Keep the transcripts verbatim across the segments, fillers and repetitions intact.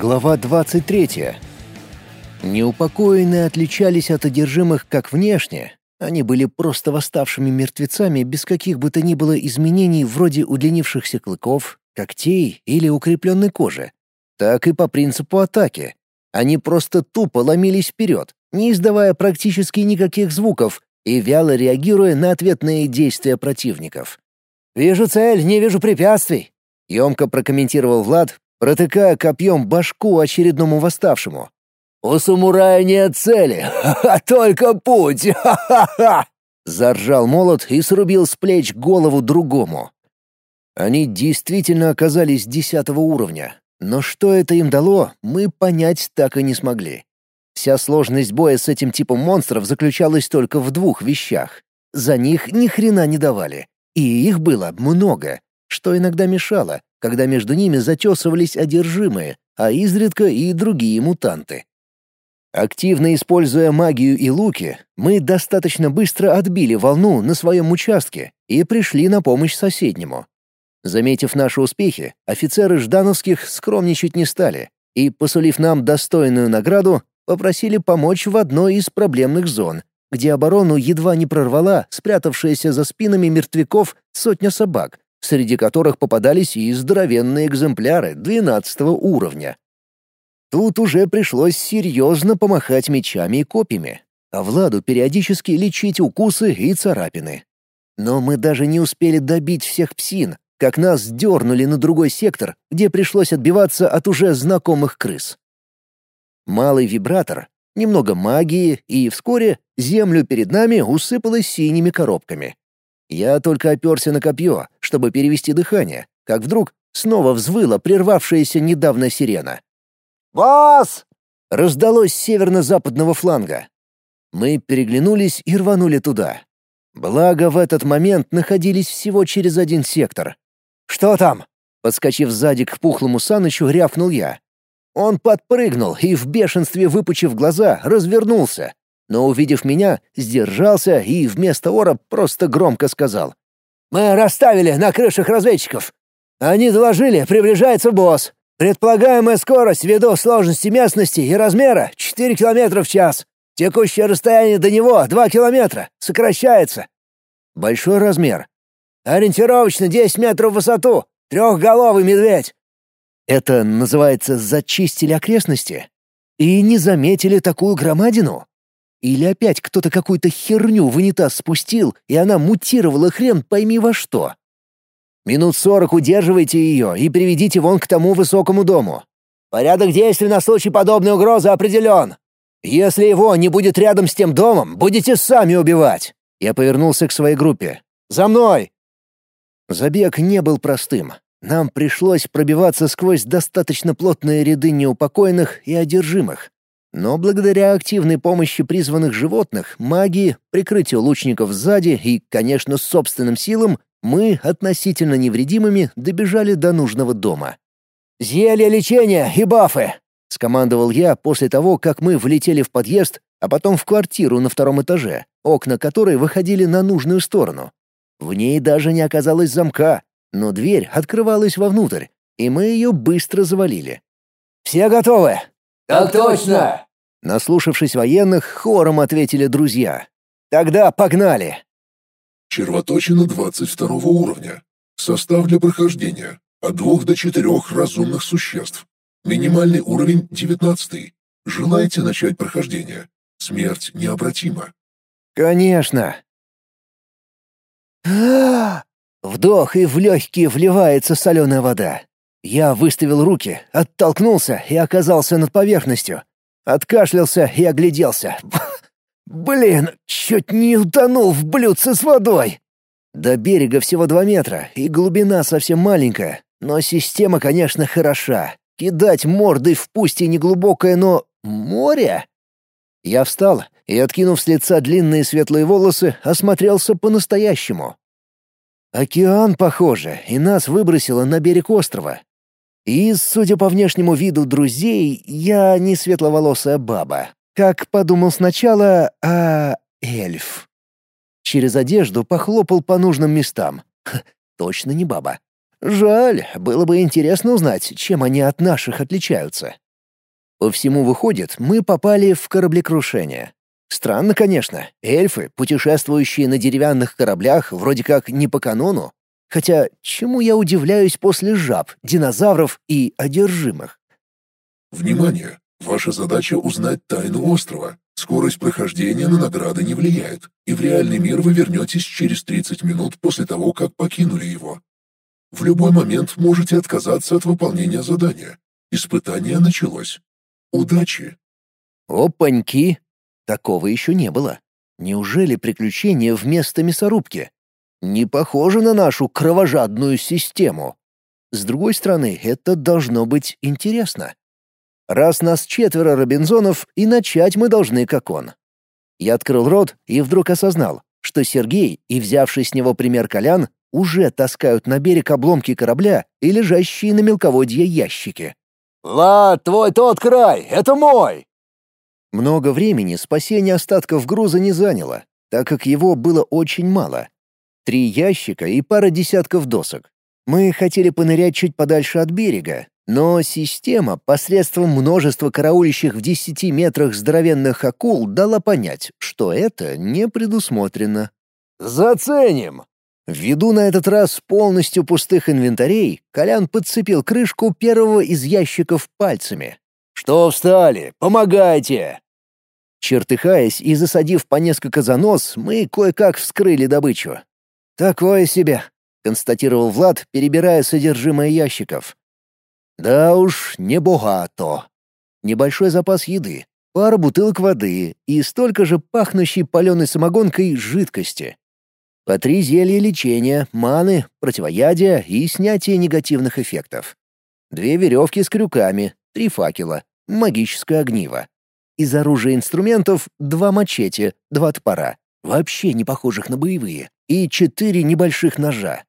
Глава двадцать третья. Неупокоенные отличались от одержимых как внешне. Они были просто восставшими мертвецами без каких бы то ни было изменений вроде удлинившихся клыков, когтей или укрепленной кожи. Так и по принципу атаки. Они просто тупо ломились вперед, не издавая практически никаких звуков и вяло реагируя на ответные действия противников. «Вижу цель, не вижу препятствий», — емко прокомментировал Влад, протыкая копьем башку очередному восставшему. «У самурая нет цели, а только путь! Ха-ха-ха!» Заржал молот и срубил с плеч голову другому. Они действительно оказались десятого уровня, но что это им дало, мы понять так и не смогли. Вся сложность боя с этим типом монстров заключалась только в двух вещах. За них ни хрена не давали, и их было много, что иногда мешало, когда между ними затесывались одержимые, а изредка и другие мутанты. Активно используя магию и луки, мы достаточно быстро отбили волну на своем участке и пришли на помощь соседнему. Заметив наши успехи, офицеры ждановских скромничать не стали и, посулив нам достойную награду, попросили помочь в одной из проблемных зон, где оборону едва не прорвала спрятавшаяся за спинами мертвяков сотня собак, среди которых попадались и здоровенные экземпляры двенадцатого уровня. Тут уже пришлось серьезно помахать мечами и копьями, а Владу периодически лечить укусы и царапины. Но мы даже не успели добить всех псин, как нас дернули на другой сектор, где пришлось отбиваться от уже знакомых крыс. Малый вибратор, немного магии, и вскоре землю перед нами усыпалась синими коробками. Я только оперся на копье, чтобы перевести дыхание, как вдруг снова взвыла прервавшаяся недавно сирена. «Босс!» — раздалось с северно-западного фланга. Мы переглянулись и рванули туда. Благо, в этот момент находились всего через один сектор. «Что там?» — подскочив сзади к пухлому Санычу, рявкнул я. Он подпрыгнул и, в бешенстве выпучив глаза, развернулся, но, увидев меня, сдержался и вместо ора просто громко сказал. «Мы расставили на крышах разведчиков. Они доложили, приближается босс. Предполагаемая скорость ввиду сложности местности и размера — четыре километра в час. Текущее расстояние до него — два километра. Сокращается». «Большой размер?» «Ориентировочно десять метров в высоту. Трехголовый медведь». «Это называется зачистили окрестности? И не заметили такую громадину? Или опять кто-то какую-то херню в унитаз спустил, и она мутировала хрен пойми во что? Минут сорок удерживайте ее и приведите вон к тому высокому дому. Порядок действий на случай подобной угрозы определен. Если его не будет рядом с тем домом, будете сами убивать». Я повернулся к своей группе. «За мной!» Забег не был простым. Нам пришлось пробиваться сквозь достаточно плотные ряды неупокоенных и одержимых. Но благодаря активной помощи призванных животных, магии, прикрытию лучников сзади и, конечно, собственным силам, мы, относительно невредимыми, добежали до нужного дома. «Зелье лечения и бафы!» — скомандовал я после того, как мы влетели в подъезд, а потом в квартиру на втором этаже, окна которой выходили на нужную сторону. В ней даже не оказалось замка, но дверь открывалась вовнутрь, и мы ее быстро завалили. «Все готовы?» «Так точно!» Наслушавшись военных, хором ответили друзья. «Тогда погнали!» Червоточина двадцать второго уровня. Состав для прохождения. От двух до четырех разумных существ. Минимальный уровень девятнадцатый. Желаете начать прохождение? Смерть необратима. «Конечно!» Вдох, и в легкие вливается соленая вода. Я выставил руки, оттолкнулся и оказался над поверхностью. Откашлялся и огляделся. Блин, чуть не утонул в блюдце с водой. До берега всего два метра, и глубина совсем маленькая, но система, конечно, хороша. Кидать мордой в пусть и неглубокое, но море? Я встал и, откинув с лица длинные светлые волосы, осмотрелся по-настоящему. Океан, похоже, и нас выбросило на берег острова. И, судя по внешнему виду друзей, я не светловолосая баба. Как подумал сначала, а эльф. Через одежду похлопал по нужным местам. Х, точно не баба. Жаль, было бы интересно узнать, чем они от наших отличаются. По всему выходит, мы попали в кораблекрушение. Странно, конечно, эльфы, путешествующие на деревянных кораблях, вроде как не по канону. Хотя, чему я удивляюсь после жаб, динозавров и одержимых? Внимание! Ваша задача узнать тайну острова. Скорость прохождения на награды не влияет, и в реальный мир вы вернетесь через тридцать минут после того, как покинули его. В любой момент можете отказаться от выполнения задания. Испытание началось. Удачи! Опаньки! Такого еще не было. Неужели приключения вместо мясорубки? Не похоже на нашу кровожадную систему. С другой стороны, это должно быть интересно. Раз нас четверо Робинзонов, и начать мы должны как он. Я открыл рот и вдруг осознал, что Сергей и взявший с него пример Колян уже таскают на берег обломки корабля и лежащие на мелководье ящики. «Влад, твой тот край, это мой!» Много времени спасение остатков груза не заняло, так как его было очень мало. Три ящика и пара десятков досок. Мы хотели понырять чуть подальше от берега, но система посредством множества караулищих в десяти метрах здоровенных акул дала понять, что это не предусмотрено. «Заценим!» Ввиду на этот раз полностью пустых инвентарей, Колян подцепил крышку первого из ящиков пальцами. «Что встали? Помогайте!» Чертыхаясь и засадив по несколько за нос, мы кое-как вскрыли добычу. «Такое себе», — констатировал Влад, перебирая содержимое ящиков. «Да уж, не богато. Небольшой запас еды, пара бутылок воды и столько же пахнущей паленой самогонкой жидкости. По три зелья лечения, маны, противоядия и снятия негативных эффектов. Две веревки с крюками, три факела, магическое огниво. Из оружия и инструментов два мачете, два топора, вообще не похожих на боевые, и четыре небольших ножа.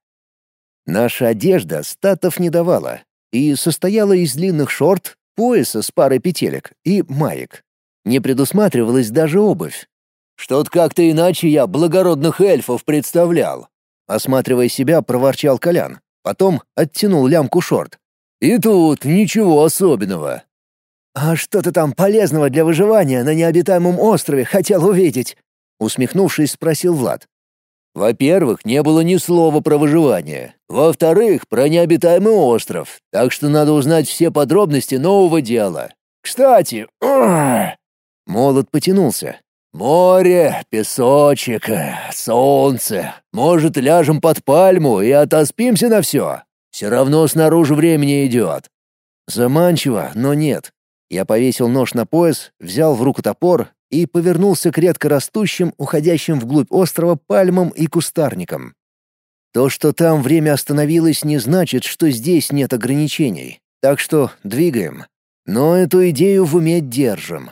Наша одежда статов не давала и состояла из длинных шорт, пояса с парой петелек и маек. Не предусматривалась даже обувь. «Что-то как-то иначе я благородных эльфов представлял», — осматривая себя, проворчал Колян. Потом оттянул лямку шорт. «И тут ничего особенного». «А что ты там полезного для выживания на необитаемом острове хотел увидеть?» — усмехнувшись, спросил Влад. «Во-первых, не было ни слова про выживание. Во-вторых, про необитаемый остров. Так что надо узнать все подробности нового дела. Кстати...» Молот потянулся. «Море, песочек, солнце. Может, ляжем под пальму и отоспимся на все? Все равно снаружи времени идет». Заманчиво, но нет. Я повесил нож на пояс, взял в руку топор и повернулся к редко растущим, уходящим вглубь острова пальмам и кустарникам. То, что там время остановилось, не значит, что здесь нет ограничений. Так что двигаем. Но эту идею в уме держим.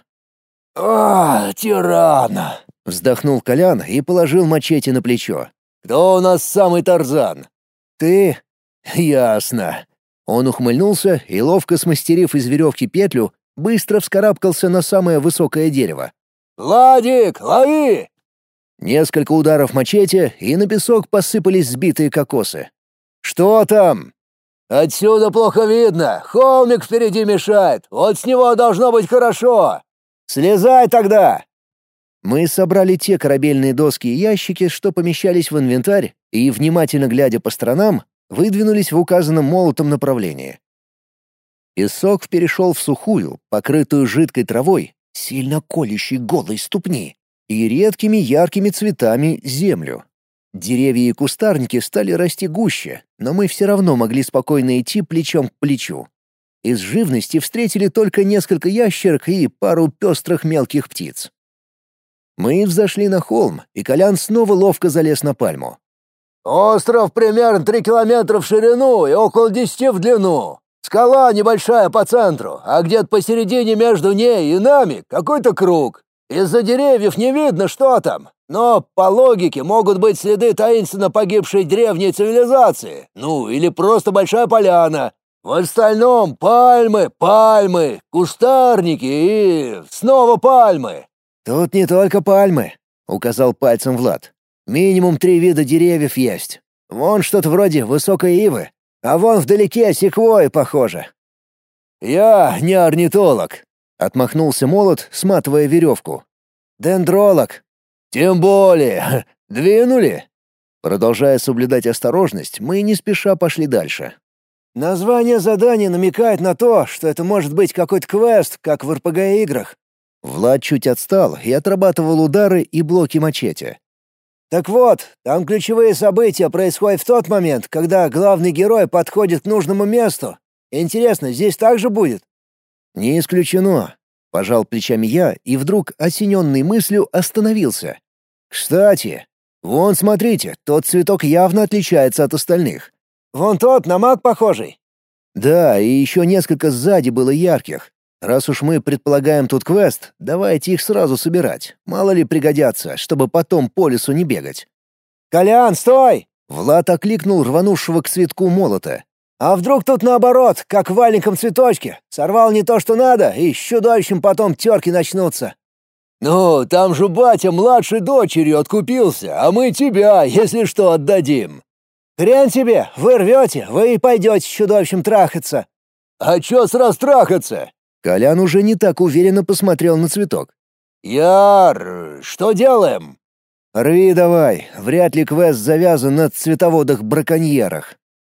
«А, тиран!» — вздохнул Колян и положил мачете на плечо. «Кто у нас самый Тарзан?» «Ты?» «Ясно». Он ухмыльнулся и, ловко смастерив из веревки петлю, быстро вскарабкался на самое высокое дерево. «Владик, лови!» Несколько ударов мачете, и на песок посыпались сбитые кокосы. «Что там?» «Отсюда плохо видно. Холмик впереди мешает. Вот с него должно быть хорошо». «Слезай тогда!» Мы собрали те корабельные доски и ящики, что помещались в инвентарь, и, внимательно глядя по сторонам, выдвинулись в указанном молотом направлении. Песок перешел в сухую, покрытую жидкой травой, сильно колющей голой ступни, и редкими яркими цветами землю. Деревья и кустарники стали расти гуще, но мы все равно могли спокойно идти плечом к плечу. Из живности встретили только несколько ящерок и пару пестрых мелких птиц. Мы взошли на холм, и Колян снова ловко залез на пальму. «Остров примерно три километра в ширину и около десяти в длину. Скала небольшая по центру, а где-то посередине между ней и нами какой-то круг. Из-за деревьев не видно, что там, но, по логике, могут быть следы таинственно погибшей древней цивилизации, ну, или просто большая поляна. В остальном пальмы, пальмы, кустарники и снова пальмы». «Тут не только пальмы», — указал пальцем Влад. «Минимум три вида деревьев есть. Вон что-то вроде высокой ивы, а вон вдалеке секвойи, похоже». «Я не орнитолог», — Отмахнулся молот, сматывая веревку. «Дендролог!» «Тем более! Двинули!» Продолжая соблюдать осторожность, мы не спеша пошли дальше. «Название задания намекает на то, что это может быть какой-то квест, как в эр пэ гэ-играх». Влад чуть отстал и отрабатывал удары и блоки мачете. «Так вот, там ключевые события происходят в тот момент, когда главный герой подходит к нужному месту. Интересно, здесь так же будет?» «Не исключено», — пожал плечами я и вдруг, осененный мыслью, остановился. «Кстати, вон, смотрите, тот цветок явно отличается от остальных». «Вон тот, на маг похожий». «Да, и еще несколько сзади было ярких. Раз уж мы предполагаем тут квест, давайте их сразу собирать. Мало ли пригодятся, чтобы потом по лесу не бегать». «Колян, стой!» Влад окликнул рванувшего к цветку молота. «А вдруг тут наоборот, как в маленьком цветочке? Сорвал не то, что надо, и с чудовищем потом терки начнутся». «Ну, там же батя младшей дочерью откупился, а мы тебя, если что, отдадим». «Хрен тебе, вы рвете, вы и пойдете с чудовищем трахаться». «А чё сразу трахаться?» Колян уже не так уверенно посмотрел на цветок. «Яр, что делаем?» «Рви давай, вряд ли квест завязан на цветоводах-браконьерах».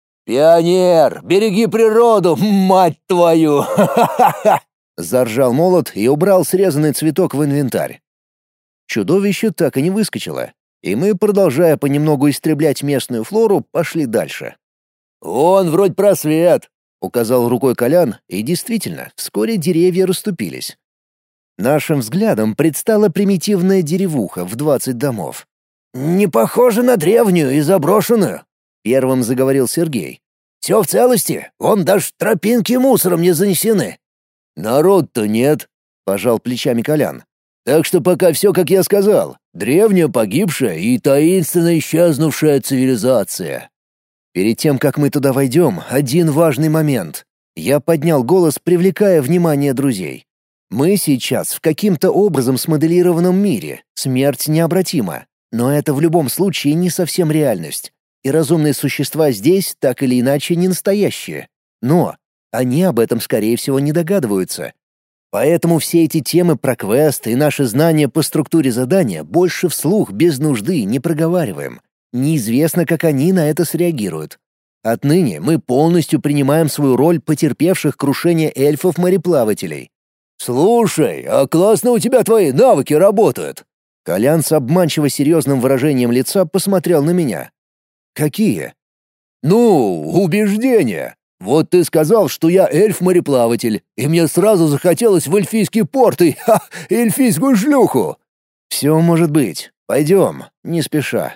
«Пионер, береги природу, мать твою! Ха-ха-ха!» Заржал молот и убрал срезанный цветок в инвентарь. Чудовище так и не выскочило, и мы, продолжая понемногу истреблять местную флору, пошли дальше. «Вон вроде просвет», — указал рукой Колян, и действительно, вскоре деревья расступились. Нашим взглядом предстала примитивная деревуха в двадцать домов. «Не похоже на древнюю и заброшенную», — первым заговорил Сергей. «Все в целости, вон даже тропинки мусором не занесены». «Народ-то нет», — пожал плечами Колян. «Так что пока все, как я сказал. Древняя погибшая и таинственно исчезнувшая цивилизация». Перед тем, как мы туда войдем, один важный момент. Я поднял голос, привлекая внимание друзей. Мы сейчас в каким-то образом смоделированном мире, смерть необратима. Но это в любом случае не совсем реальность. И разумные существа здесь так или иначе не настоящие. Но они об этом, скорее всего, не догадываются. Поэтому все эти темы про квест и наши знания по структуре задания больше вслух без нужды не проговариваем. Неизвестно, как они на это среагируют. Отныне мы полностью принимаем свою роль потерпевших крушение эльфов-мореплавателей. «Слушай, а классно у тебя твои навыки работают!» Колян с обманчиво серьезным выражением лица посмотрел на меня. «Какие?» «Ну, убеждения. Вот ты сказал, что я эльф-мореплаватель, и мне сразу захотелось в эльфийский порт и ха, эльфийскую шлюху!» «Все может быть. Пойдем, не спеша».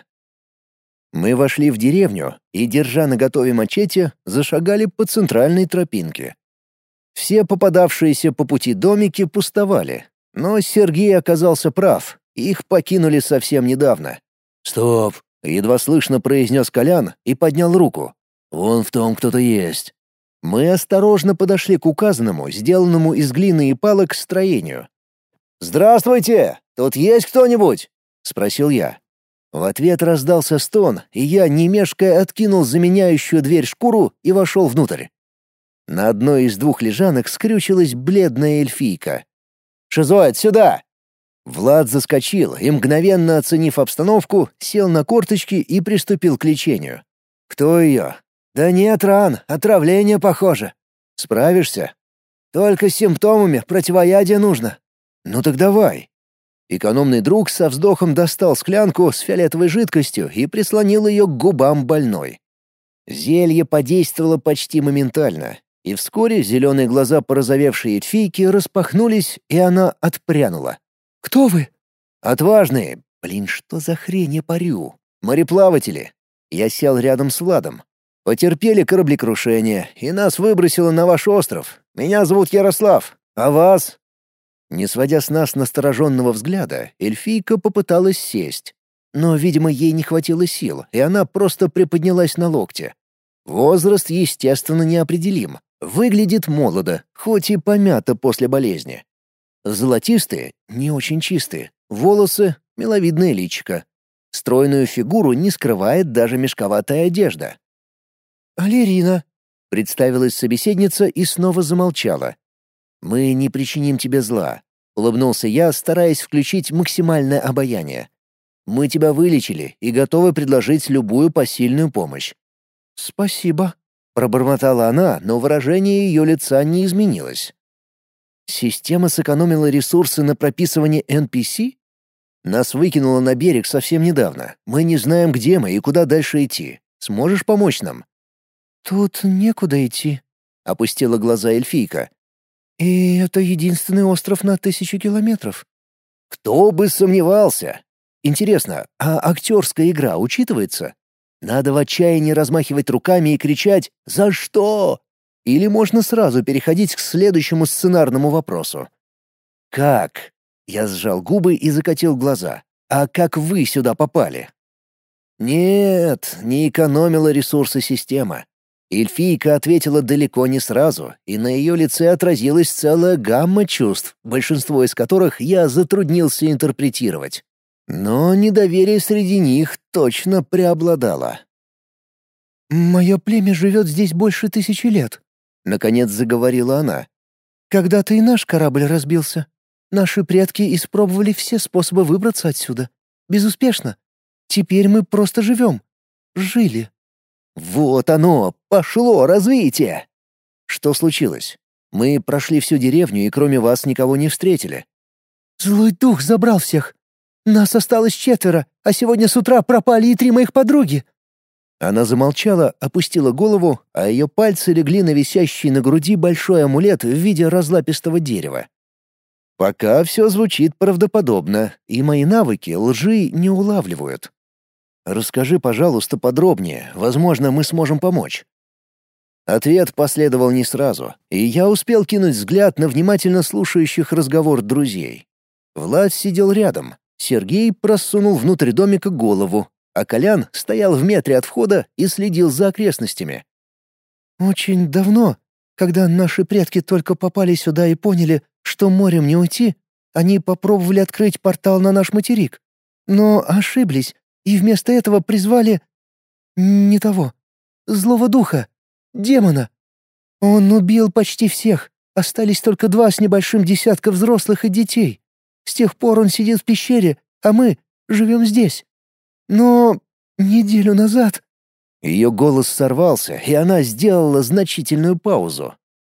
Мы вошли в деревню и, держа наготове мачете, зашагали по центральной тропинке. Все попадавшиеся по пути домики пустовали, но Сергей оказался прав, их покинули совсем недавно. «Стоп!» — едва слышно произнес Колян и поднял руку. «Вон в том кто-то есть». Мы осторожно подошли к указанному, сделанному из глины и палок, строению. «Здравствуйте! Тут есть кто-нибудь?» — спросил я. В ответ раздался стон, и я, не мешкая, откинул заменяющую дверь шкуру и вошел внутрь. На одной из двух лежанок скрючилась бледная эльфийка. «Шизоид, сюда!» Влад заскочил и, мгновенно оценив обстановку, сел на корточки и приступил к лечению. «Кто ее?» «Да нет ран, отравление похоже». «Справишься?» «Только с симптомами, противоядие нужно». «Ну так давай». Экономный друг со вздохом достал склянку с фиолетовой жидкостью и прислонил ее к губам больной. Зелье подействовало почти моментально, и вскоре зеленые глаза порозовевшей эльфийки распахнулись, и она отпрянула. «Кто вы?» «Отважные. Блин, что за хрень я парю? Мореплаватели». Я сел рядом с Владом. «Потерпели кораблекрушение, и нас выбросило на ваш остров. Меня зовут Ярослав. А вас?» Не сводя с нас настороженного взгляда, эльфийка попыталась сесть. Но, видимо, ей не хватило сил, и она просто приподнялась на локте. Возраст, естественно, неопределим. Выглядит молодо, хоть и помято после болезни. Золотистые, не очень чистые, волосы, миловидное личико. Стройную фигуру не скрывает даже мешковатая одежда. «Алирина», — представилась собеседница и снова замолчала. Мы не причиним тебе зла», — улыбнулся я, стараясь включить максимальное обаяние. «Мы тебя вылечили и готовы предложить любую посильную помощь». «Спасибо», — пробормотала она, но выражение ее лица не изменилось. «Система сэкономила ресурсы на прописывание эн пи си? Нас выкинуло на берег совсем недавно. Мы не знаем, где мы и куда дальше идти. Сможешь помочь нам?» «Тут некуда идти», — опустила глаза эльфийка. «И это единственный остров на тысячу километров». «Кто бы сомневался! Интересно, а актерская игра учитывается? Надо в отчаянии размахивать руками и кричать «За что?». Или можно сразу переходить к следующему сценарному вопросу. «Как?» — я сжал губы и закатил глаза. «А как вы сюда попали?» Нет, не экономила ресурсы система. Эльфийка ответила далеко не сразу, и на ее лице отразилась целая гамма чувств, большинство из которых я затруднился интерпретировать. Но недоверие среди них точно преобладало. «Мое племя живет здесь больше тысячи лет», — наконец заговорила она. «Когда-то и наш корабль разбился. Наши предки испробовали все способы выбраться отсюда. Безуспешно. Теперь мы просто живем. Жили». «Вот оно! Пошло развитие!» «Что случилось? Мы прошли всю деревню и кроме вас никого не встретили». «Злой дух забрал всех. Нас осталось четверо, а сегодня с утра пропали и три моих подруги». Она замолчала, опустила голову, а ее пальцы легли на висящий на груди большой амулет в виде разлапистого дерева. Пока все звучит правдоподобно, и мои навыки лжи не улавливают. «Расскажи, пожалуйста, подробнее. Возможно, мы сможем помочь». Ответ последовал не сразу, и я успел кинуть взгляд на внимательно слушающих разговор друзей. Влад сидел рядом, Сергей просунул внутрь домика голову, а Колян стоял в метре от входа и следил за окрестностями. «Очень давно, когда наши предки только попали сюда и поняли, что морем не уйти, они попробовали открыть портал на наш материк, но ошиблись. И вместо этого призвали... не того. Злого духа. Демона. Он убил почти всех. Остались только два с небольшим десятка взрослых и детей. С тех пор он сидит в пещере, а мы живем здесь. Но неделю назад...» Ее голос сорвался, и она сделала значительную паузу.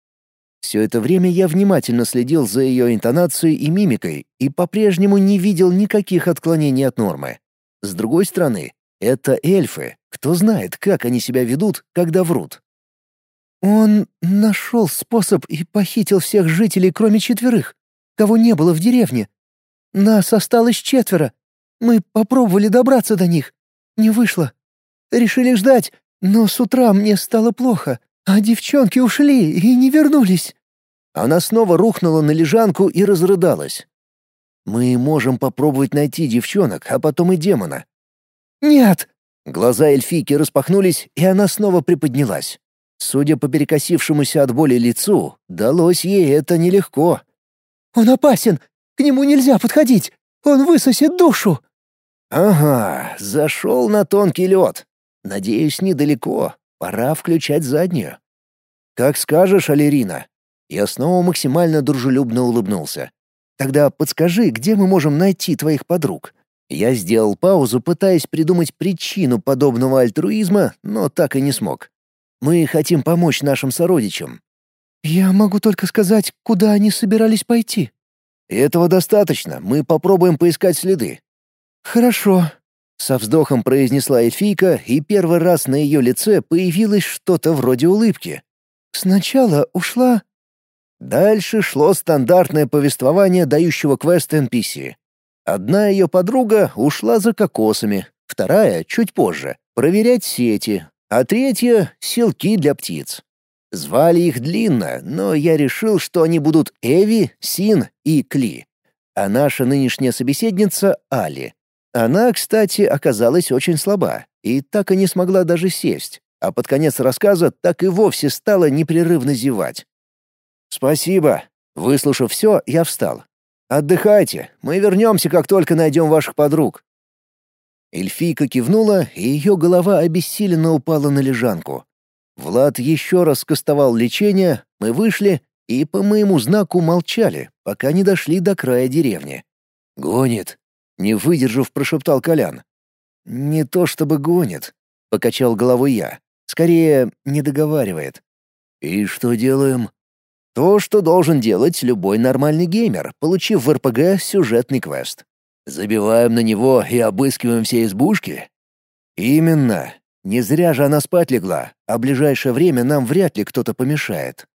Все это время я внимательно следил за ее интонацией и мимикой и по-прежнему не видел никаких отклонений от нормы. С другой стороны, это эльфы. Кто знает, как они себя ведут, когда врут. «Он нашел способ и похитил всех жителей, кроме четверых, кого не было в деревне. Нас осталось четверо. Мы попробовали добраться до них. Не вышло. Решили ждать, но с утра мне стало плохо, а девчонки ушли и не вернулись». Она снова рухнула на лежанку и разрыдалась. «Мы можем попробовать найти девчонок, а потом и демона». «Нет!» Глаза эльфийки распахнулись, и она снова приподнялась. Судя по перекосившемуся от боли лицу, далось ей это нелегко. «Он опасен! К нему нельзя подходить! Он высосет душу!» «Ага, зашел на тонкий лед. Надеюсь, недалеко. Пора включать заднюю». «Как скажешь, Алерина». Я снова максимально дружелюбно улыбнулся. «Тогда подскажи, где мы можем найти твоих подруг?» Я сделал паузу, пытаясь придумать причину подобного альтруизма, но так и не смог. «Мы хотим помочь нашим сородичам». «Я могу только сказать, куда они собирались пойти». «Этого достаточно, мы попробуем поискать следы». «Хорошо», — со вздохом произнесла эльфийка, и первый раз на ее лице появилось что-то вроде улыбки. «Сначала ушла...» Дальше шло стандартное повествование дающего квест эн пи си. Одна ее подруга ушла за кокосами, вторая, чуть позже, проверять сети, а третья — селки для птиц. Звали их длинно, но я решил, что они будут Эви, Син и Кли. А наша нынешняя собеседница — Али. Она, кстати, оказалась очень слаба и так и не смогла даже сесть, а под конец рассказа так и вовсе стала непрерывно зевать. «Спасибо». Выслушав все, я встал. «Отдыхайте, мы вернемся, как только найдем ваших подруг». Эльфийка кивнула, и ее голова обессиленно упала на лежанку. Влад еще раз скостовал лечение, мы вышли, и по моему знаку молчали, пока не дошли до края деревни. «Гонит!» — не выдержав, прошептал Колян. «Не то чтобы гонит», — покачал головой я. «Скорее, не договаривает». «И что делаем?» «То, что должен делать любой нормальный геймер, получив в эр пэ гэ сюжетный квест. Забиваем на него и обыскиваем все избушки?» «Именно. Не зря же она спать легла, а в ближайшее время нам вряд ли кто-то помешает.